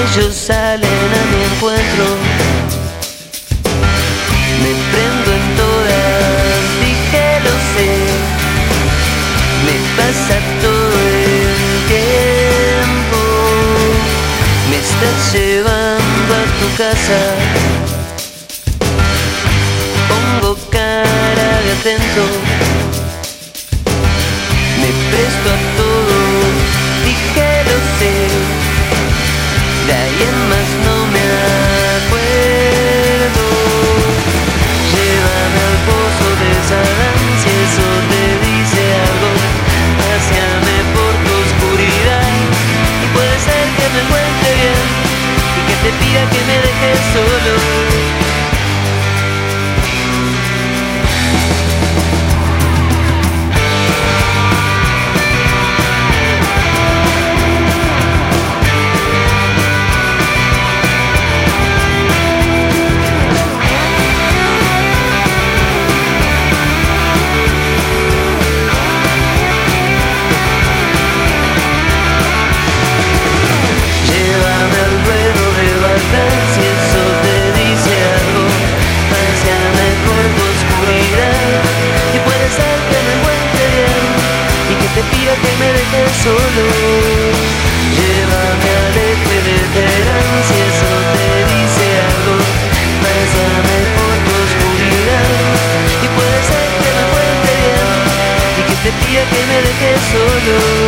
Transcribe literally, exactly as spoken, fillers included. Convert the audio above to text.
ellos salen a mi encuentro. Me prendo en todas, dije lo sé. Me pasa todo el tiempo. Me estás llevando a tu casa. Pongo cara de atento. Me presto a todo, dije lo sé. De ahí en más no me acuerdo. Llévame al pozo de Sadán, si eso te dice algo. Paséame por tu oscuridad y puede ser que me encuentre bien y que te pida que me dejes solo. Si eso te dice algo, paséame por tu oscuridad y puede ser que me encuentre bien y que te pida que me dejes solo. Llévame al eje de Teherán, si eso te dice algo, paséame por tu oscuridad y puede ser que me encuentre bien y que te pida que me dejes solo.